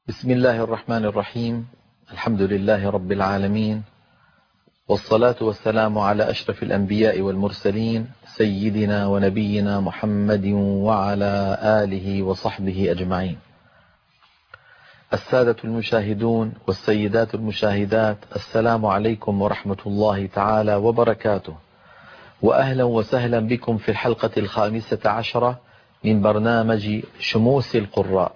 بسم الله الرحمن الرحيم. الحمد لله رب العالمين، والصلاة والسلام على أشرف الأنبياء والمرسلين سيدنا ونبينا محمد وعلى آله وصحبه أجمعين. السادة المشاهدون والسيدات المشاهدات، السلام عليكم ورحمة الله تعالى وبركاته، وأهلا وسهلا بكم في الحلقة 15 من برنامج شموس القراء.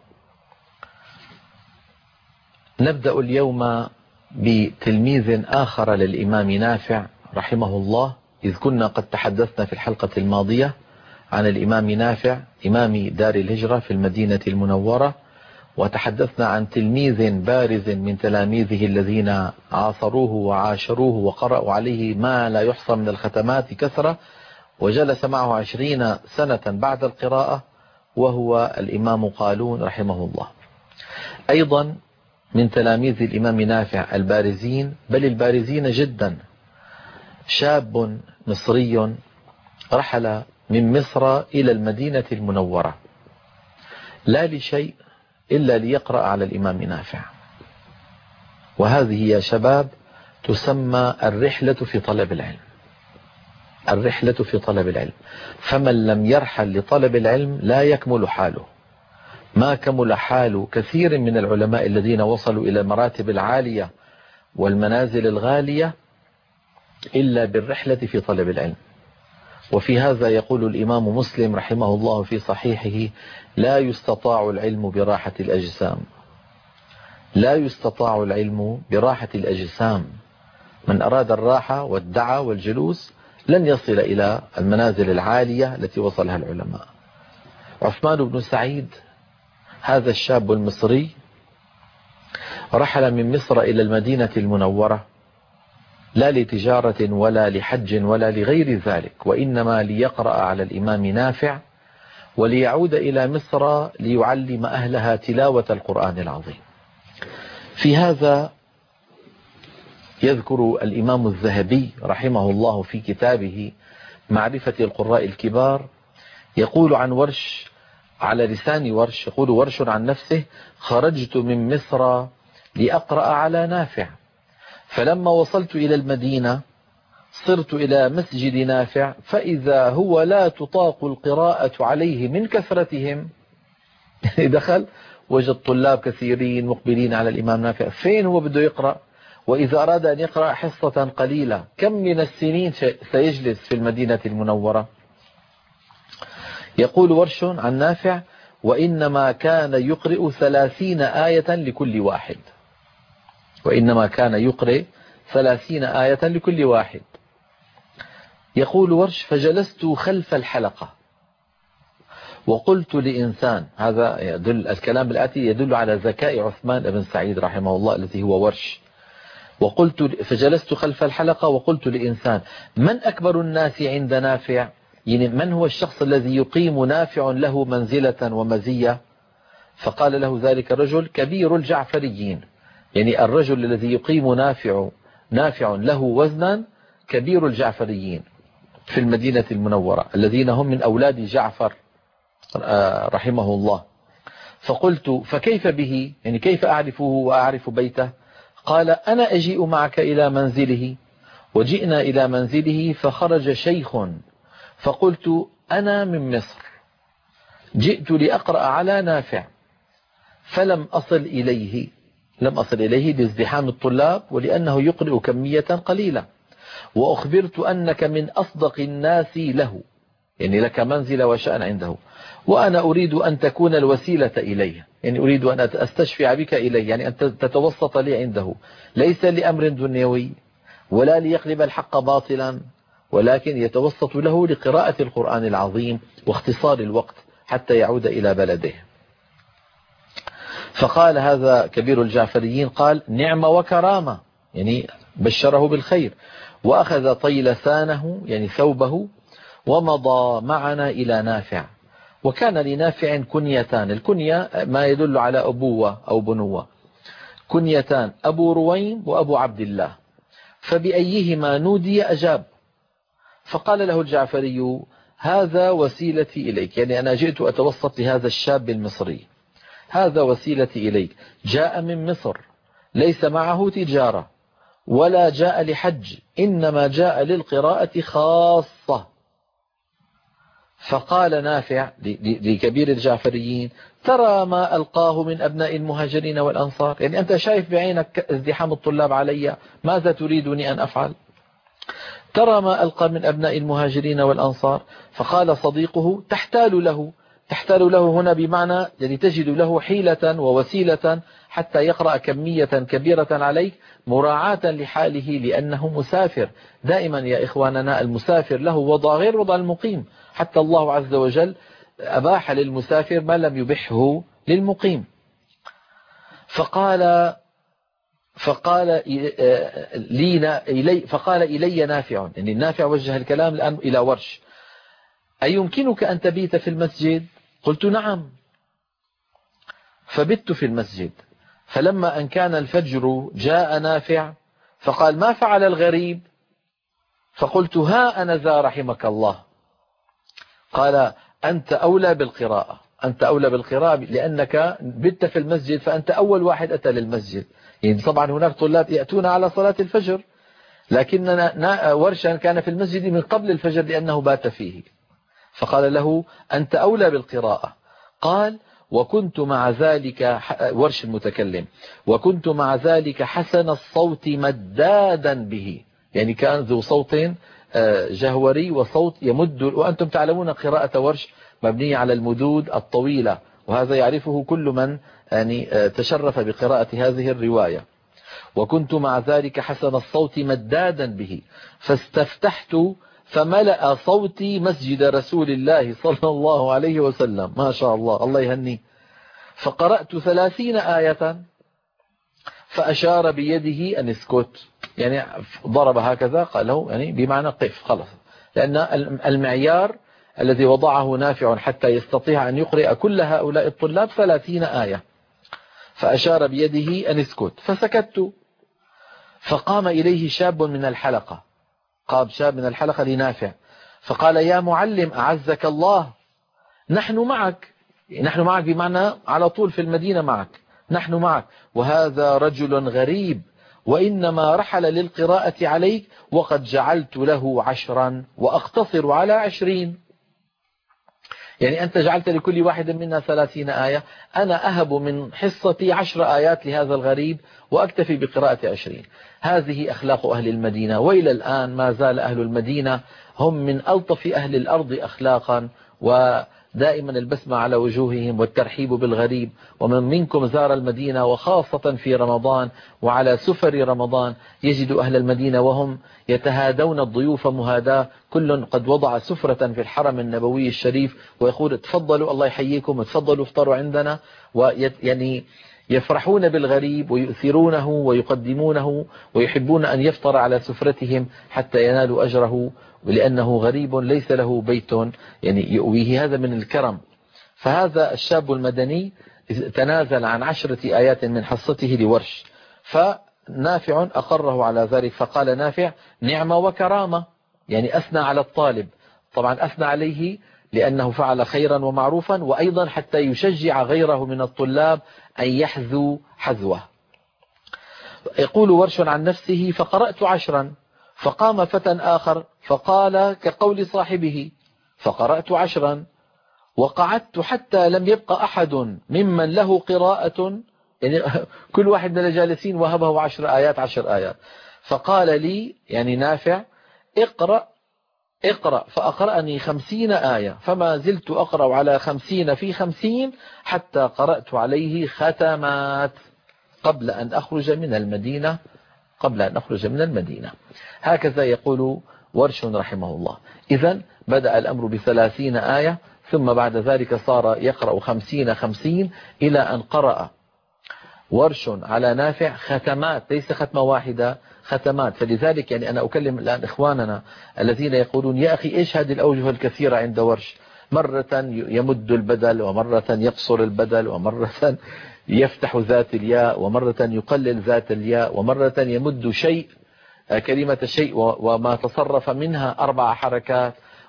نبدأ اليوم بتلميذ آخر للإمام نافع رحمه الله، إذ كنا قد تحدثنا في الحلقة الماضية عن الإمام نافع إمام دار الهجرة في المدينة المنورة، وتحدثنا عن تلميذ بارز من تلاميذه الذين عاصروه وعاشروه وقرأوا عليه ما لا يحصى من الختمات كثرة، وجلس معه 20 سنة بعد القراءة، وهو الإمام قالون رحمه الله. أيضا من تلاميذ الإمام نافع البارزين، بل البارزين جدا، شاب مصري رحل من مصر إلى المدينة المنورة لا لشيء إلا ليقرأ على الإمام نافع، وهذه يا شباب تسمى الرحلة في طلب العلم. الرحلة في طلب العلم، فمن لم يرحل لطلب العلم لا يكمل حاله. ما كمل حال كثير من العلماء الذين وصلوا إلى المراتب العالية والمنازل الغالية إلا بالرحلة في طلب العلم. وفي هذا يقول الإمام مسلم رحمه الله في صحيحه: لا يستطاع العلم براحة الأجسام. لا يستطاع العلم براحة الأجسام. من أراد الراحة والدعة والجلوس لن يصل إلى المنازل العالية التي وصلها العلماء. عثمان بن سعيد هذا الشاب المصري رحل من مصر إلى المدينة المنورة لا لتجارة ولا لحج ولا لغير ذلك، وإنما ليقرأ على الإمام نافع وليعود إلى مصر ليعلم أهلها تلاوة القرآن العظيم. في هذا يذكر الإمام الذهبي رحمه الله في كتابه معرفة القراء الكبار، يقول عن ورش على لسان ورش، يقول ورش عن نفسه: خرجت من مصر لأقرأ على نافع، فلما وصلت إلى المدينة صرت إلى مسجد نافع فإذا هو لا تطاق القراءة عليه من كثرتهم. دخل وجد طلاب كثيرين مقبلين على الإمام نافع، فين هو بده يقرأ؟ وإذا أراد أن يقرأ حصة قليلة كم من السنين سيجلس في المدينة المنورة؟ يقول ورش عن نافع: وإنما كان يقرأ 30 آية لكل واحد. وإنما كان يقرأ 30 آية لكل واحد. يقول ورش: فجلست خلف الحلقة وقلت لإنسان، هذا يدل الكلام الآتي يدل على ذكاء عثمان بن سعيد رحمه الله الذي هو ورش. فجلست خلف الحلقة وقلت لإنسان: من أكبر الناس عند نافع؟ يعني من هو الشخص الذي يقيم نافع له منزلة ومزية؟ فقال له ذلك الرجل: كبير الجعفريين، يعني الرجل الذي يقيم نافع له وزنا كبير الجعفريين في المدينة المنورة الذين هم من أولاد جعفر رحمه الله. فقلت: فكيف به؟ يعني كيف أعرفه وأعرف بيته؟ قال: أنا أجيء معك إلى منزله. وجئنا إلى منزله فخرج شيخ، فقلت: أنا من مصر، جئت لأقرأ على نافع، فلم أصل إليه. لم أصل إليه لازدحام الطلاب ولأنه يقرأ كمية قليلة، وأخبرت أنك من أصدق الناس له، يعني لك منزل وشأن عنده، وأنا أريد أن تكون الوسيلة إليه، يعني أريد أن أستشفع بك إليه، يعني أن تتوسط لي عنده، ليس لأمر دنيوي ولا ليقلب الحق باطلا، ولكن يتوسط له لقراءة القرآن العظيم واختصار الوقت حتى يعود إلى بلده. فقال هذا كبير الجعفريين، قال: نعم وكرامة، يعني بشره بالخير، وأخذ طيلسانه يعني ثوبه ومضى معنا إلى نافع. وكان لنافع كنيتان، الكنية ما يدل على أبوة أو بنوة، كنيتان: أبو رويم وأبو عبد الله، فبأيهما نودي أجاب. فقال له الجعفري: هذا وسيلتي إليك، يعني أنا جئت أتوسط لهذا الشاب المصري، هذا وسيلتي إليك، جاء من مصر ليس معه تجارة ولا جاء لحج، إنما جاء للقراءة خاصة. فقال نافع لكبير الجعفريين: ترى ما ألقاه من أبناء المهاجرين والأنصار، يعني أنت شايف بعينك ازدحام الطلاب علي، ماذا تريدني أن أفعل؟ ترى ما ألقى من أبناء المهاجرين والأنصار. فقال صديقه: تحتال له هنا بمعنى يعني تجد له حيلة ووسيلة حتى يقرأ كمية كبيرة عليك مراعاة لحاله لأنه مسافر. دائما يا إخواننا المسافر له وضع غير وضع المقيم، حتى الله عز وجل أباح للمسافر ما لم يبحه للمقيم. فقال إلي نافع، يعني النافع وجه الكلام الآن إلى ورش: أيمكنك أن تبيت في المسجد؟ قلت: نعم. فبت في المسجد. فلما أن كان الفجر جاء نافع فقال: ما فعل الغريب؟ فقلت: ها أنا ذا رحمك الله. قال: أنت أولى بالقراءة لأنك بت في المسجد، فأنت أول واحد أتى للمسجد. يعني طبعا هناك طلاب يأتون على صلاة الفجر، لكننا ورشا كان في المسجد من قبل الفجر لأنه بات فيه. فقال له: أنت أولى بالقراءة. قال: وكنت مع ذلك، ورش المتكلم، وكنت مع ذلك حسن الصوت مدادا به، يعني كان ذو صوت جهوري وصوت يمد، وأنتم تعلمون قراءة ورش مبنية على المدود الطويلة، وهذا يعرفه كل من يعني تشرف بقراءة هذه الرواية. وكنت مع ذلك حسن الصوت مدادا به، فاستفتحت فملأ صوتي مسجد رسول الله صلى الله عليه وسلم. ما شاء الله، الله يهني. فقرأت 30 آية، فأشار بيده أن اسكت، يعني ضرب هكذا، قال له يعني بمعنى قف خلص، لأن المعيار الذي وضعه نافع حتى يستطيع أن يقرأ كل هؤلاء الطلاب 30 آية. فأشار بيده أن اسكت، فسكت. فقام إليه شاب من الحلقة، قام شاب من الحلقة لنافع فقال: يا معلم أعزك الله، نحن معك بمعنى على طول في المدينة معك، نحن معك، وهذا رجل غريب وإنما رحل للقراءة عليك، وقد جعلت له 10 وأقتصر على 20. يعني أنت جعلت لكل واحد منا 30 آية، أنا أهب من حصتي 10 آيات لهذا الغريب وأكتفي بقراءة 20. هذه أخلاق أهل المدينة، وإلى الآن ما زال أهل المدينة هم من ألطف أهل الأرض أخلاقا، ودائما البسمة على وجوههم والترحيب بالغريب. ومن منكم زار المدينة وخاصة في رمضان وعلى سفر رمضان يجد أهل المدينة وهم يتهادون الضيوف مهاداة، كل قد وضع سفرة في الحرم النبوي الشريف ويقول: تفضلوا الله يحييكم، تفضلوا افطروا عندنا، ويعني يفرحون بالغريب ويؤثرونه ويقدمونه ويحبون أن يفطر على سفرتهم حتى ينالوا أجره، ولأنه غريب ليس له بيت يعني يؤويه، هذا من الكرم. فهذا الشاب المدني تنازل عن 10 آيات من حصته لورش، فنافع أقره على ذلك. فقال نافع: نعمة وكرامة، يعني أثنى على الطالب، طبعا أثنى عليه لأنه فعل خيرا ومعروفا، وأيضا حتى يشجع غيره من الطلاب أن يحذو حذوه. يقول ورش عن نفسه: فقرأت 10. فقام فتى آخر فقال كقول صاحبه: فقرأت 10 وقعدت حتى لم يبقى أحد ممن له قراءة، يعني كل واحد من الجالسين وهبه 10 آيات 10 آيات. فقال لي يعني نافع: اقرأ، فأقرأني 50 آية، فما زلت أقرأ على 50 في 50 حتى قرأت عليه ختمات قبل أن أخرج من المدينة. هكذا يقول ورش رحمه الله. إذن بدأ الأمر ب30 آية، ثم بعد ذلك صار يقرأ 50 إلى أن قرأ ورش على نافع ختمات، ليس ختمة واحدة، ختمات. فلذلك يعني أنا أكلم الآن إخواننا الذين يقولون: يا أخي إيش هذه الأوجه الكثيرة عند ورش، مرة يمد البدل، ومرة يقصر البدل، ومرة يفتح ذات الياء، ومرة يقلل ذات الياء، ومرة يمد شيء كلمة شيء وما تصرف منها 4 حركات،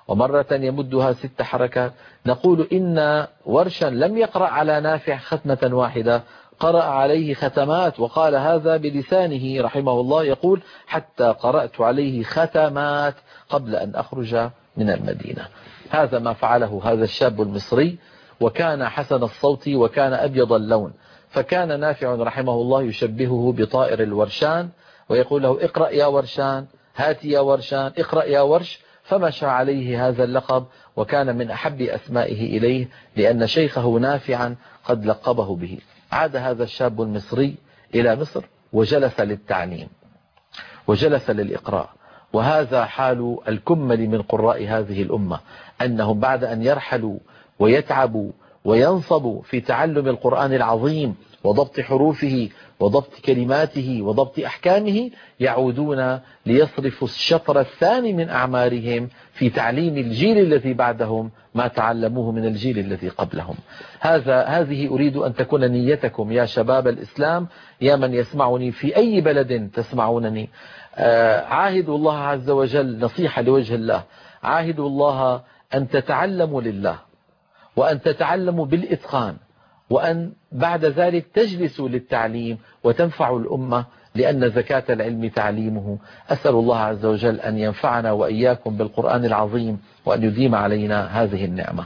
ومرة يمدها 6 حركات. نقول إن ورشا لم يقرأ على نافع ختمة واحدة، قرأ عليه ختمات، وقال هذا بلسانه رحمه الله، يقول حتى قرأت عليه ختمات قبل أن أخرج من المدينة. هذا ما فعله هذا الشاب المصري، وكان حسن الصوت وكان أبيض اللون. فكان نافع رحمه الله يشبهه بطائر الورشان، ويقول له اقرأ يا ورشان، هات يا ورشان، اقرأ يا ورش. فمشى عليه هذا اللقب، وكان من أحب أسمائه إليه لأن شيخه نافعا قد لقبه به. عاد هذا الشاب المصري إلى مصر وجلس للتعليم وجلس للإقراء. وهذا حال الكمل من قراء هذه الأمة، أنهم بعد أن يرحلوا ويتعبوا وينصبوا في تعلم القرآن العظيم وضبط حروفه وضبط كلماته وضبط أحكامه، يعودون ليصرفوا الشطر الثاني من أعمارهم في تعليم الجيل الذي بعدهم ما تعلموه من الجيل الذي قبلهم. هذه أريد أن تكون نيتكم يا شباب الإسلام، يا من يسمعني في أي بلد تسمعونني. عاهدوا الله عز وجل، نصيحة لوجه الله، عاهدوا الله أن تتعلموا لله، وأن تتعلموا بالإتقان، وأن بعد ذلك تجلسوا للتعليم وتنفعوا الأمة، لأن زكاة العلم تعليمه. أسأل الله عز وجل أن ينفعنا وإياكم بالقرآن العظيم، وأن يديم علينا هذه النعمة.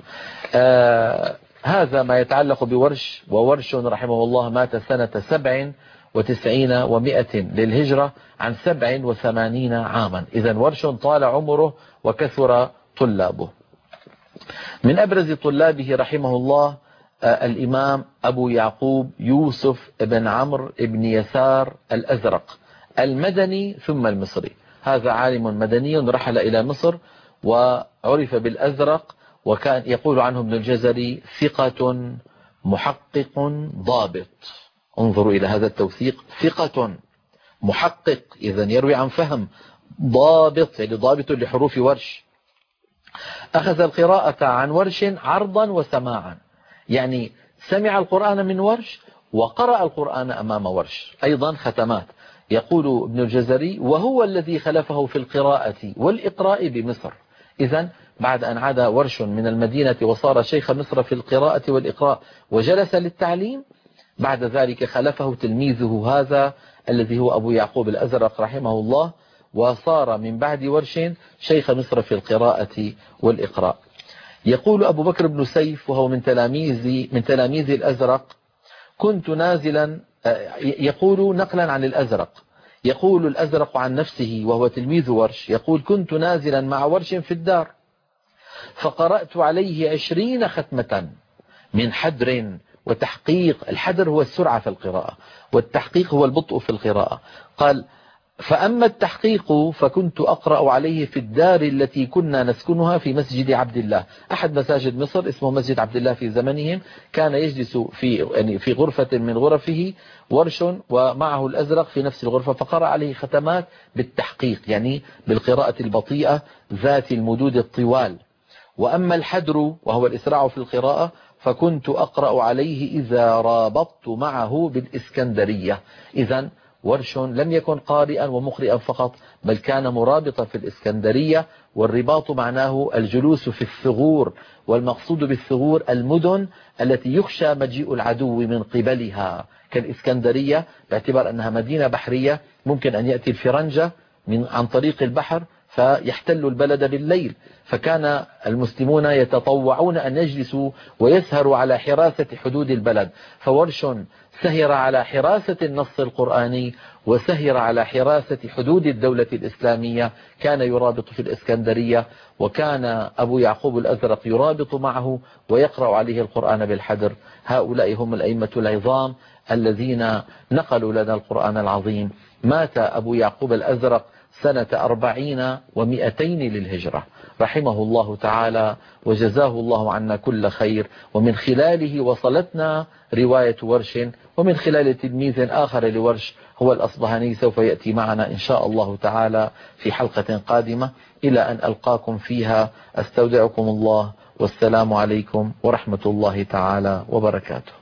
هذا ما يتعلق بورش. وورش رحمه الله مات سنة 97 و100 للهجرة عن 87 عاما. إذن ورش طال عمره وكثر طلابه. من أبرز طلابه رحمه الله الإمام أبو يعقوب يوسف بن عمرو بن يسار الأزرق المدني ثم المصري. هذا عالم مدني رحل إلى مصر وعرف بالأزرق، وكان يقول عنه ابن الجزري ثقة محقق ضابط. انظروا إلى هذا التوثيق، ثقة محقق، إذن يروي عن فهم، ضابط يعني ضابط لحروف ورش. أخذ القراءة عن ورش عرضا وسماعا، يعني سمع القرآن من ورش وقرأ القرآن أمام ورش، أيضا ختمات. يقول ابن الجزري وهو الذي خلفه في القراءة والإقراء بمصر. إذن بعد أن عاد ورش من المدينة وصار شيخ مصر في القراءة والإقراء وجلس للتعليم، بعد ذلك خلفه تلميذه هذا الذي هو أبو يعقوب الأزرق رحمه الله، وصار من بعد ورش شيخ مصر في القراءة والإقراء. يقول أبو بكر بن سيف وهو من تلاميذ الأزرق، كنت نازلا، يقول نقلا عن الأزرق، يقول الأزرق عن نفسه وهو تلميذ ورش، يقول كنت نازلا مع ورش في الدار فقرأت عليه 20 ختمة من حدر وتحقيق. الحدر هو السرعة في القراءة، والتحقيق هو البطء في القراءة. قال فأما التحقيق فكنت أقرأ عليه في الدار التي كنا نسكنها في مسجد عبد الله، أحد مساجد مصر اسمه مسجد عبد الله في زمنهم. كان يجلس في غرفة من غرفه ورش ومعه الأزرق في نفس الغرفة، فقرأ عليه ختمات بالتحقيق، يعني بالقراءة البطيئة ذات المدود الطوال. وأما الحدر وهو الإسراع في القراءة فكنت أقرأ عليه إذا رابطت معه بالإسكندرية. إذن ورش لم يكن قارئا ومقرئا فقط، بل كان مرابطا في الإسكندرية. والرباط معناه الجلوس في الثغور، والمقصود بالثغور المدن التي يخشى مجيء العدو من قبلها، كالإسكندرية باعتبار أنها مدينة بحرية، ممكن أن يأتي الفرنجة عن طريق البحر فيحتلوا البلد بالليل. فكان المسلمون يتطوعون أن يجلسوا ويسهروا على حراسة حدود البلد. فورش سهر على حراسة النص القرآني وسهر على حراسة حدود الدولة الإسلامية، كان يرابط في الإسكندرية، وكان أبو يعقوب الأزرق يرابط معه ويقرأ عليه القرآن بالحدر. هؤلاء هم الأئمة العظام الذين نقلوا لنا القرآن العظيم. مات أبو يعقوب الأزرق سنة 40 و200 للهجرة رحمه الله تعالى، وجزاه الله عنا كل خير. ومن خلاله وصلتنا رواية ورش، ومن خلال تلميذ آخر لورش هو الأصبهاني سوف يأتي معنا إن شاء الله تعالى في حلقة قادمة. إلى أن ألقاكم فيها أستودعكم الله، والسلام عليكم ورحمة الله تعالى وبركاته.